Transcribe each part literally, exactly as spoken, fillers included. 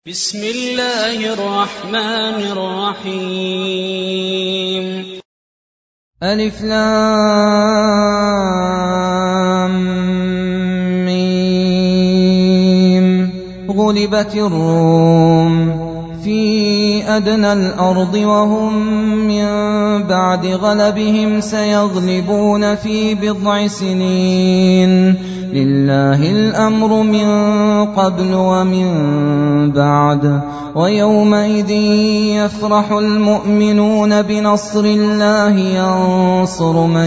بسم الله الرحمن الرحيم. ألف لام ميم. غلبت الروم في أدنى الأرض وهم من بعد غلبهم سيغلبون في بضع سنين. لله الأمر من قبل ومن بعد. ويومئذ يفرح المؤمنون بنصر الله ينصر من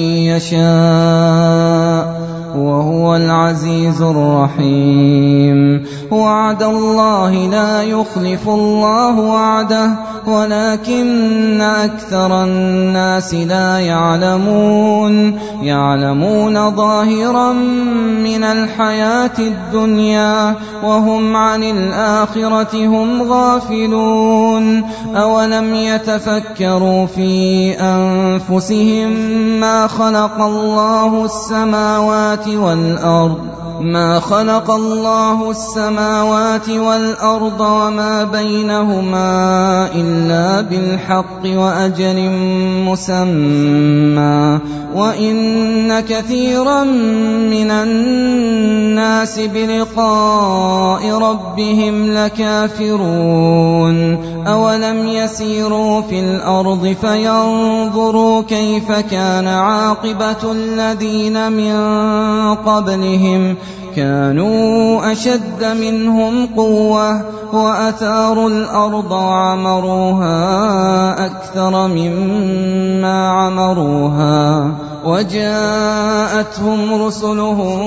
يشاء وهو العزيز الرحيم. وعد الله لا يخلف الله وعده ولكن أكثر الناس لا يعلمون. يعلمون ظاهرا من الحياة الدنيا وهم عن الآخرة هم غافلون. أولم يتفكروا في أنفسهم ما خلق الله السماوات والأرض ما خلق الله السماوات والأرض وما بينهما إلا بالحق وأجل مسمى وإن كثيرا من الناس بلقاء ربهم لكافرون. أولم يسيروا في الأرض فينظروا كيف كان عاقبة الذين من قبلهم كانوا أشد منهم قوة وأثاروا الأرض وعمروها أكثر مما عمروها وجاءتهم رسلهم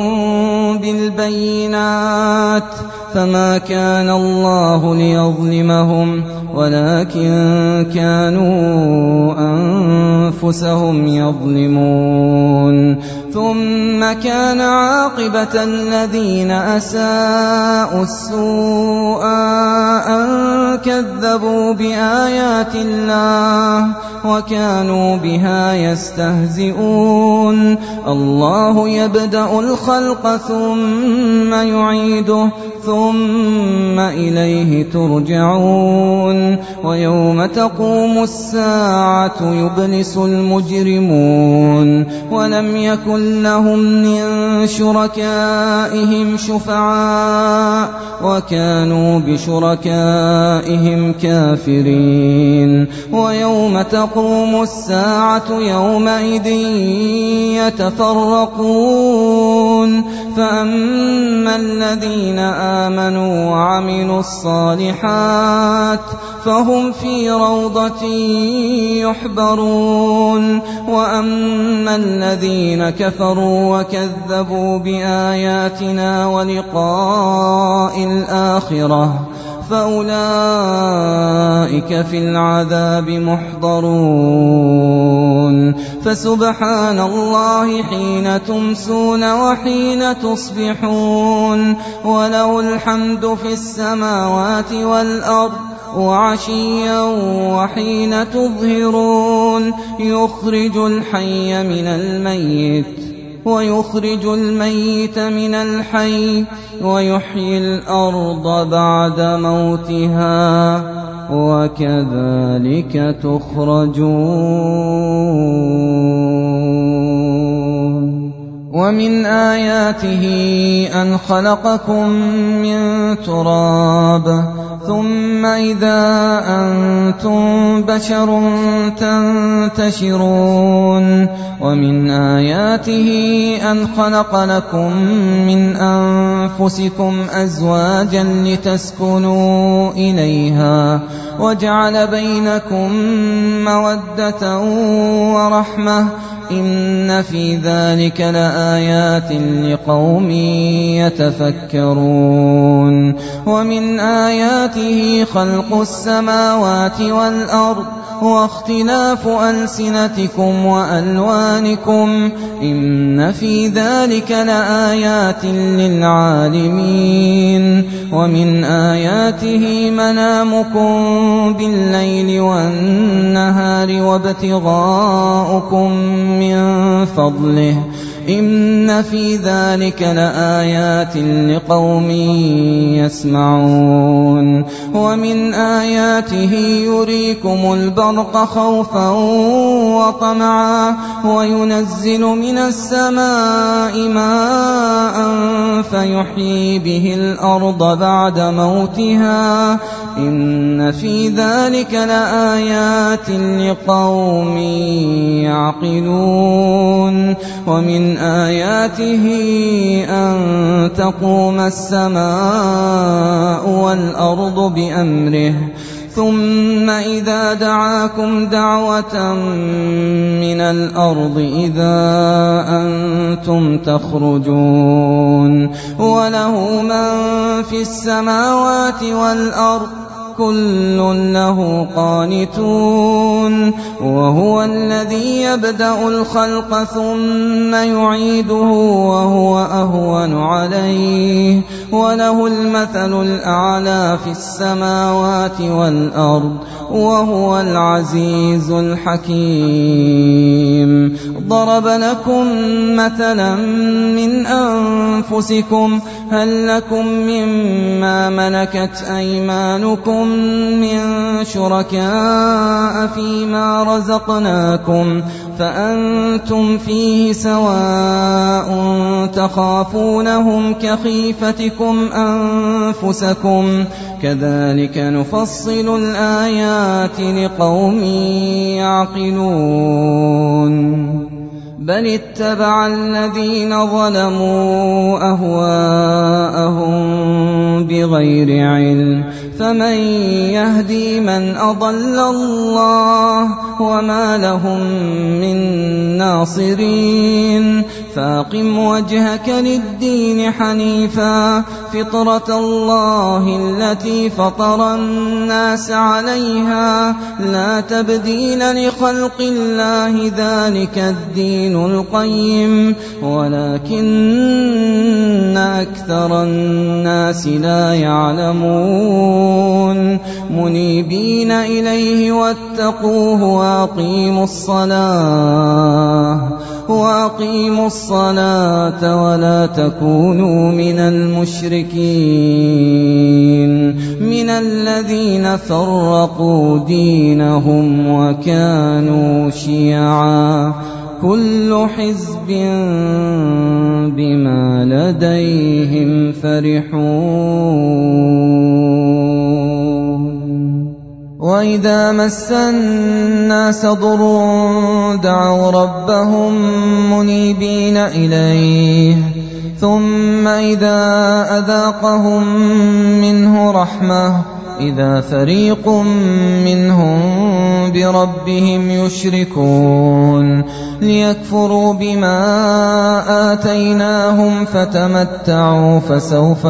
بالبينات فما كان الله ليظلمهم ولكن كانوا أنفسهم يظلمون. ثم كان عاقبة الذين أساءوا السوء أن كذبوا بآيات الله وكانوا بها يستهزئون. الله يبدأ الخلق ثم يعيده ثم إليه ترجعون. ويوم تقوم الساعة يبلس المجرمون ولم يكن لهم من شركائهم شفعاء وكانوا بشركائهم كافرين. ويوم تقوم الساعة يومئذ يتفرقون فأما الذين آمنوا وعملوا الصالحات فهم في روضة يحبرون. وأما الذين كفروا وكذبوا بآياتنا ولقاء الآخرة فأولئك في العذاب محضرون. فسبحان الله حين تمسون وحين تصبحون وله الحمد في السماوات والأرض وعشيا وحين تظهرون. يخرج الحي من الميت ويخرج الميت من الحي ويحيي الأرض بعد موتها وكذلك تخرجون. ومن آياته أن خلقكم من تراب ثم إذا أنتم بشر تنتشرون. ومن آياته أن خلق لكم من أنفسكم أزواجا لتسكنوا إليها وجعل بينكم مودة ورحمة إن في ذلك لآيات لقوم يتفكرون. ومن آياته خلق السماوات والأرض واختلاف ألسنتكم وألوانكم إن في ذلك لآيات للعالمين. ومن آياته منامكم بالليل والنهار وابتغاؤكم من فضله إن في ذلك لآيات لقوم يسمعون ومن آياته يريكم البرق خوفا وطمعا وينزل من السماء ماء فيحيي به الأرض بعد موتها إن في ذلك لآيات لقوم يعقلون ومن آياته أن تقوم السماء والأرض بأمره ثم إذا دعاكم دعوة من الأرض إذا أنتم تخرجون وله من في السماوات والأرض كل له قانتون وهو الذي يبدأ الخلق ثم يعيده وهو أهون عليه وله المثل الأعلى في السماوات والأرض وهو العزيز الحكيم ضرب لكم مثلا من أنفسكم هل لكم مما ملكت أيمانكم من شركاء فيما رزقناكم فأنتم فيه سواء تخافونهم كخيفتكم أنفسكم كذلك نفصل الآيات لقوم يعقلون بل اتبع الذين ظلموا أهواءهم بغير علم فمن يهدي من أضل الله وما لهم من ناصرين فاقم وجهك للدين حنيفا فطرة الله التي فطر الناس عليها لا تبديل لخلق الله ذلك الدين القيم ولكن أكثر الناس لا يعلمون منيبين إليه واتقوه وأقيموا الصلاة وأقيموا الصلاة ولا تكونوا من المشركين من الذين فرقوا دينهم وكانوا شيعا كل حزب بما لديهم فرحون وإذا مس الناس ضر دعوا ربهم منيبين إليه ثم إذا أذاقهم منه رحمة إذا فريق منهم بربهم يشركون ليكفروا بما آتيناهم فتمتعوا فسوف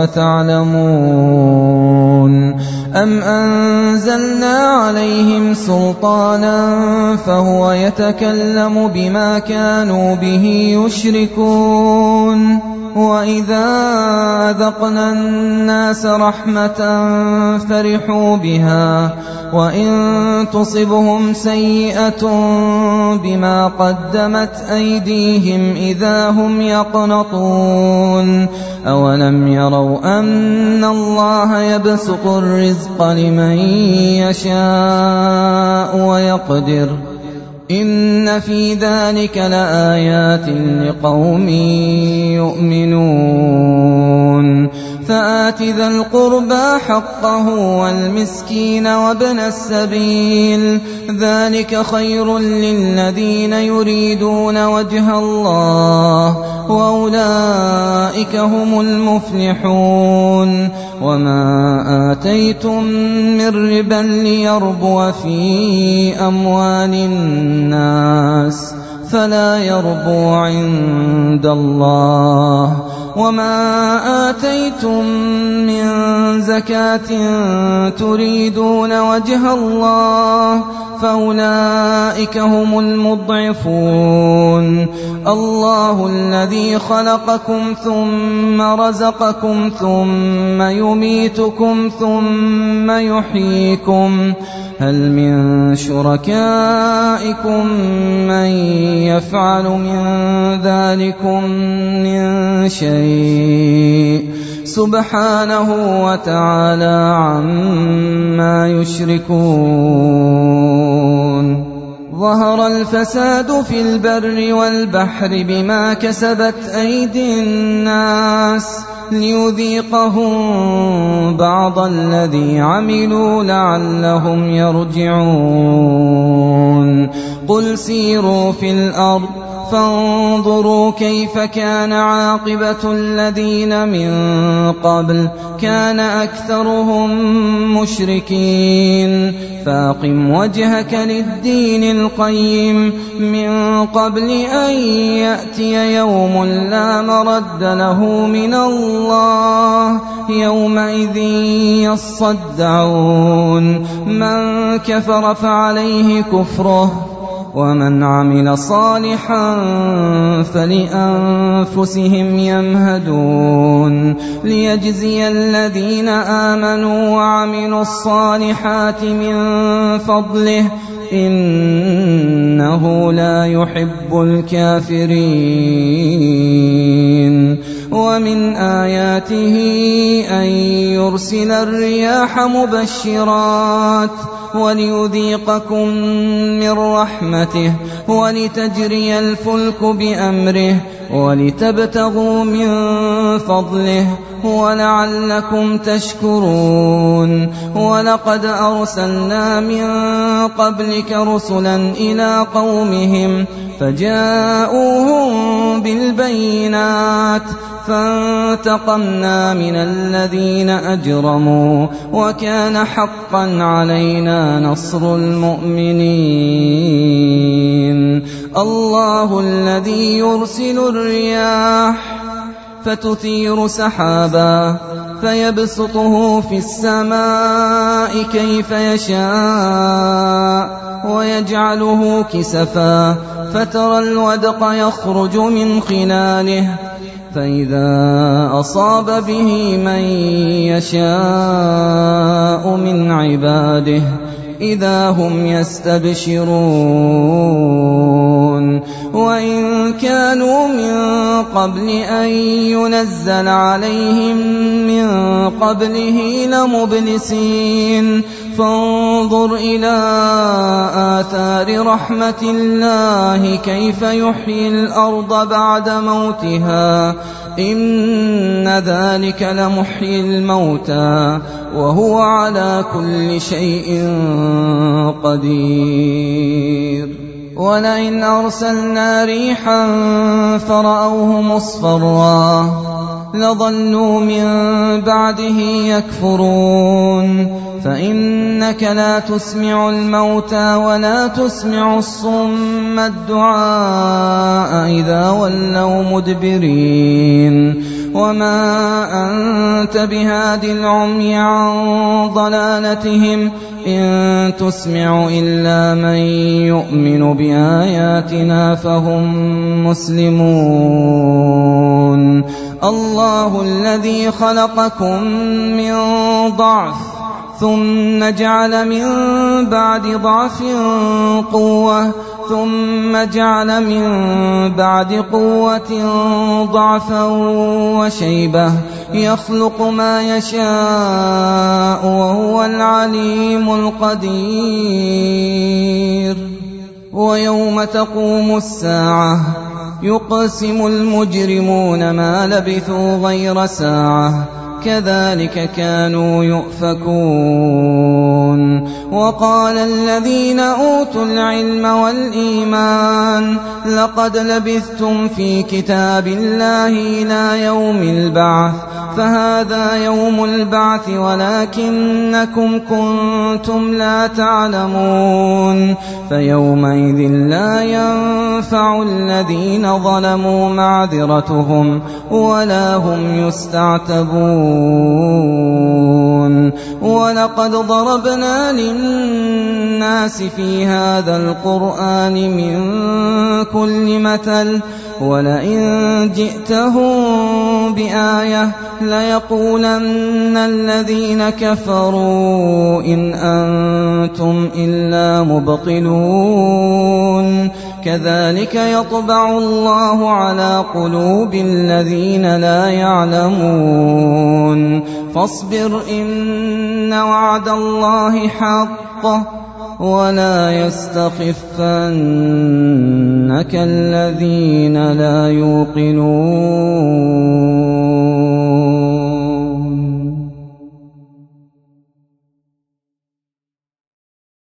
تعلمون أم أنزلنا عليهم سلطانا فهو يتكلم بما كانوا به يشركون وإذا أذقنا الناس رحمة فرحوا بها وإن تصبهم سيئة بما قدمت أيديهم إذا هم يقنطون أولم يروا أن الله يبسط الرزق لمن يشاء ويقدر إن في ذلك لآيات لقوم يؤمنون فآت ذا القربى حقه والمسكين وابن السبيل ذلك خير للذين يريدون وجه الله وأولئك هم المفلحون وما آتيتم من ربا ليربو في أموال الناس فلا يربو عند الله وما آتيتم من زكاة تريدون وجه الله فأولئك هم المضعفون. الله الذي خلقكم ثم رزقكم ثم يميتكم ثم يحييكم هل من شركائكم من يفعل من ذلكم من شيء سبحانه وتعالى عما يشركون. ظهر الفساد في البر والبحر بما كسبت أيدي الناس ليذيقهم بعض الذي عملوا لعلهم يرجعون. قل سيروا في الأرض فانظروا كيف كان عاقبة الذين من قبل كان أكثرهم مشركين. فاقم وجهك للدين القيم من قبل أن يأتي يوم لا مرد له من الله يومئذ يصدعون. من كفر فعليه كفره ومن عمل صالحا فلأنفسهم يمهدون ليجزي الذين آمنوا وعملوا الصالحات من فضله إنه لا يحب الكافرين. ومن آياته أن يرسل الرياح مبشرات وليذيقكم من رحمته ولتجري الفلك بأمره ولتبتغوا من فضله ولعلكم تشكرون. ولقد أرسلنا من قبلك رسلا إلى قومهم فجاءوهم بالبينات فانتقمنا من الذين أجرموا وكان حقا علينا نصر المؤمنين. الله الذي يرسل الرياح فتثير سحابا فيبسطه في السماء كيف يشاء ويجعله كسفا فترى الودق يخرج من خلاله فإذا أصاب به من يشاء من عباده إذا هم يستبشرون. وإن كانوا من قبل أن ينزل عليهم من قبله لمبلسين. فانظر إلى آثار رحمة الله كيف يحيي الأرض بعد موتها إن ذلك لمحيي الموتى وهو على كل شيء قدير. ولئن أرسلنا ريحا فرأوه مصفرا لظلوا من بعده يكفرون. فإنك لا تسمع الموتى ولا تسمع الصم الدعاء إذا ولوا مدبرين. وما أنت بهاد العمي عن ضلالتهم إن تسمع إلا من يؤمن بآياتنا فهم مسلمون. الله الذي خلقكم من ضعف ثم جعل من بعد ضعف قوة ثم جعل من بعد قوة ضعفا وشيبة يخلق ما يشاء وهو العليم القدير. ويوم تقوم الساعة يقسم المجرمون ما لبثوا غير ساعة كذلك كانوا يؤفكون. وقال الذين أوتوا العلم والإيمان لقد لبثتم في كتاب الله إلى يوم البعث فهذا يوم البعث ولكنكم كنتم لا تعلمون فيومئذ لا ينفع الذين ظلموا معذرتهم ولا هم يستعتبون ولقد ضربنا للناس في هذا القرآن من كل مثل ولئن جئتهم بآية ليقولن الذين كفروا إن أنتم إلا مبطلون كذلك يطبع الله على قلوب الذين لا يعلمون فاصبر إن وعد الله حق ولا يستخفنك الذين لا يوقنون